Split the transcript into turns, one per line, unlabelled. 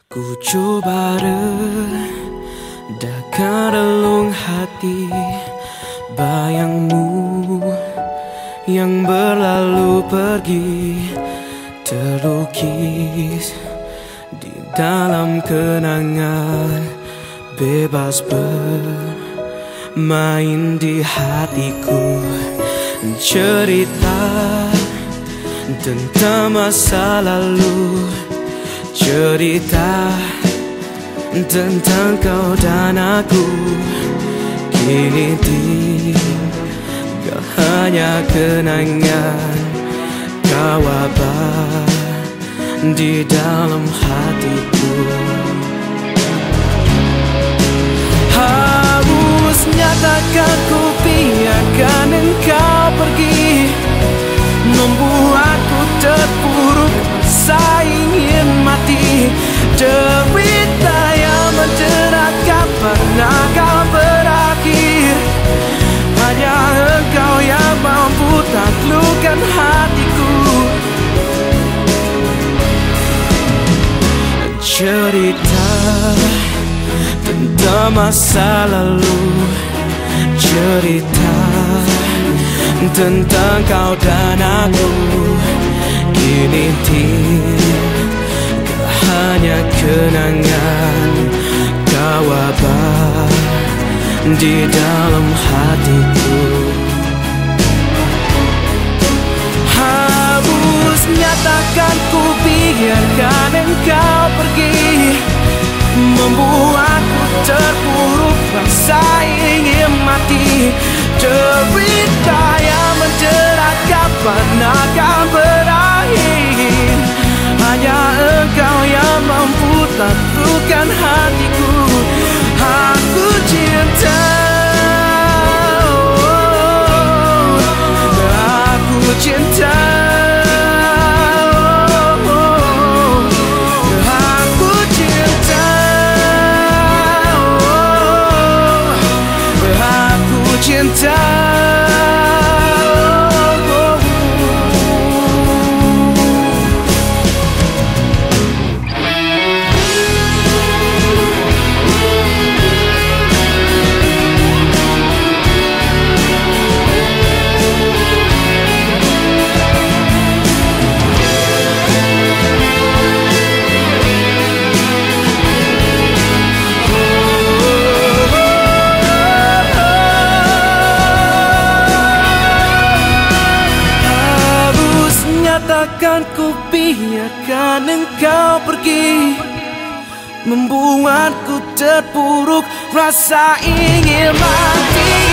Ku coba redakan relung hati, bayangmu yang berlalu pergi terlukis di dalam kenangan, bebas bermain di hatiku. Cerita tentang masa lalu, cerita tentang kau dan aku, kini tinggal hanya kenangan, kau abad di dalam hatiku. Harusnya takkan ku biarkan engkau pergi, membuatku terpuruk rasa ingin mati. Derita yang menjerat kapan akan berakhir, hanya engkau yang mampu taklukkan hatiku. Cerita tentang masa lalu, cerita tentang kau dan aku, kini tinggal hanya kenangan, kau abad di dalam hatiku. Harusnya takkan ku biarkan engkau pergi, membuatku terpuruk rasa ingin mati. Cerita yang menjerat kapan akan berakhir, hanya engkau yang mampu taklukkan hatiku. Aku cinta, aku cinta, aku cinta, aku cinta. Takkan ku biarkan engkau pergi, membuatku terpuruk rasa ingin mati.